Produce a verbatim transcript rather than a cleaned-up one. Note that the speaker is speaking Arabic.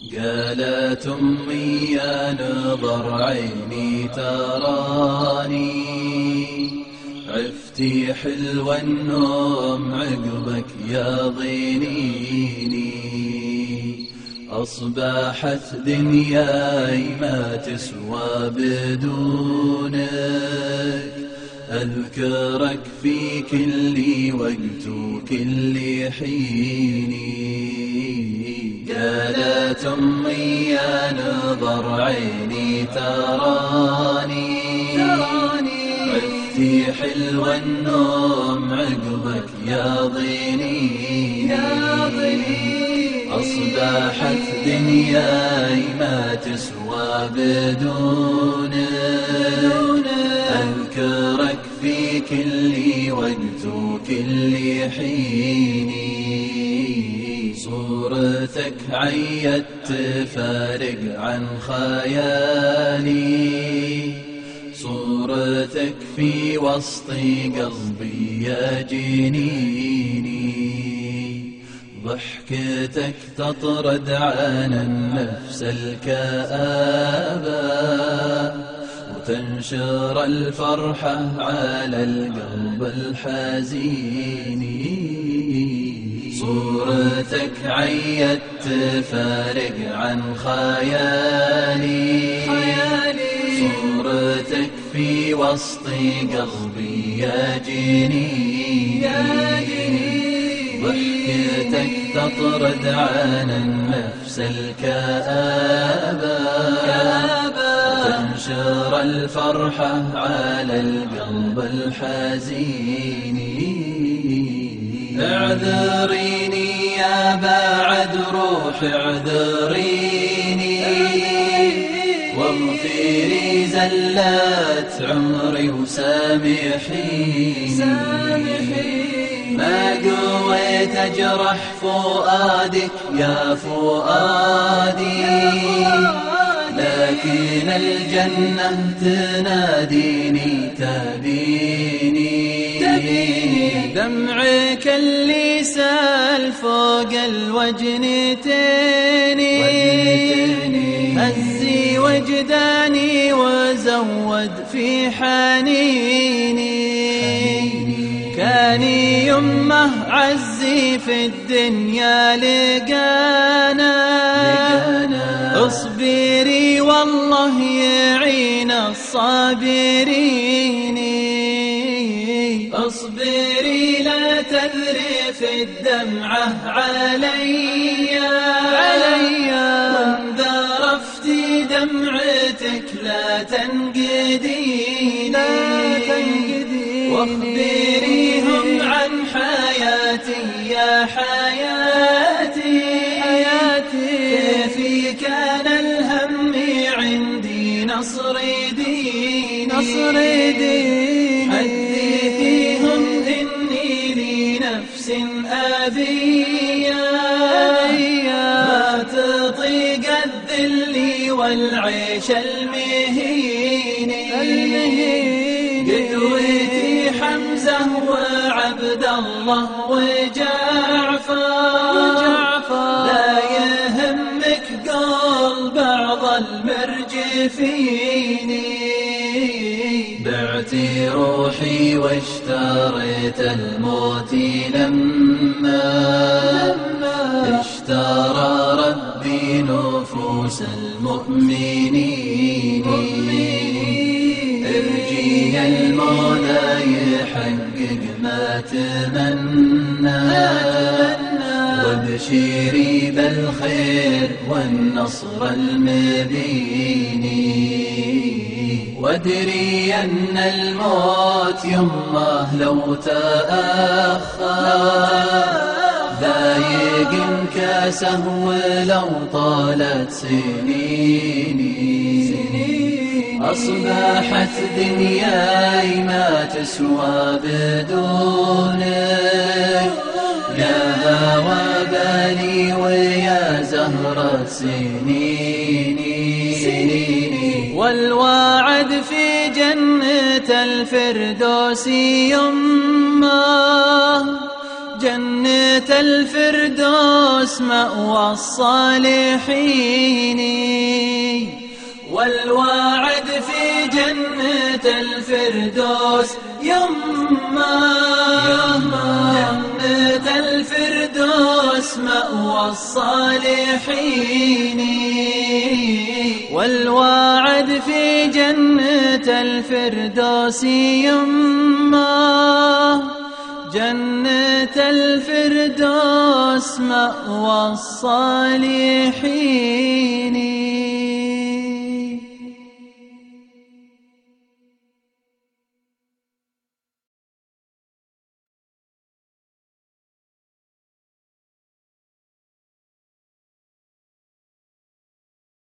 قالت أمي يا نظر عيني تراني، عفتي حلوة النوم عقبك يا ضنيني. أصبحت دنياي ما تسوى بدونك، أذكرك في كل وقت وكل حين. قالت أمي يا نظر عيني تراني، عفتي حلوة النوم عقبك يا ضنيني. أصبحت دنياي ما تسوى بدونك، أذكرك في كل وقت وكل حين. صورتك عيت تفارق عن خيالي، صورتك في وسط قلبي يا جنيني. ضحكتك تطرد عن النفس الكآبة، وتنشر الفرحة على القلب الحزين. صورتك عيت تفارق عن خيالي، صورتك في وسط قلبي يا جنيني. ضحكتك تطرد عن النفس الكآبة، وتنشر الفرحة على القلب الحزين. اعذريني يا بعد روح اعذريني، واغفري زلات عمري وسامحيني. ما قويت أجرح فؤادك يا فؤادي، لكن الجنة تناديني تبيني. دمعك اللي سال فوق الوجنتين، هزي وجداني وزود في حنيني. كان يمه عزي في الدنيا لقانا، اصبري والله يعين الصابرين. اصبري لا تذرف الدمعة علي، وان ذرفتي دمعتك لا تنقديني. واخبريهم عن حياتي يا حياتي، كيف كان الهم عندي نصر ديني. حدثيهم إني لنفس أبية، ما تطيق الذل والعيش المهين. قدوتي حمزة وعبد الله وجعفر، لا يهمك قول بعض المرجفين. بعتي روحي واشتريت الموت لما اشترى ربي نفوس المؤمنين. ارجي المولى يحقق ما تمنى، وابشري بالخير والنصر المبين. وادري أن الموت يمه لو تأخر، ضايق كاسه ولو طالت سنيني. أصبحت دنياي ما تسوى بدونك، يا هوى بالي ويا زهرة سنيني. والواعد في جنة الفردوس يمه، جنة الفردوس مأوى الصالحين، والواعد في جنة الفردوس يما جنة الفردوس مأوى الصالحين، والواعد في جنة الفردوس يما جنة الفردوس مأوى الصالحين.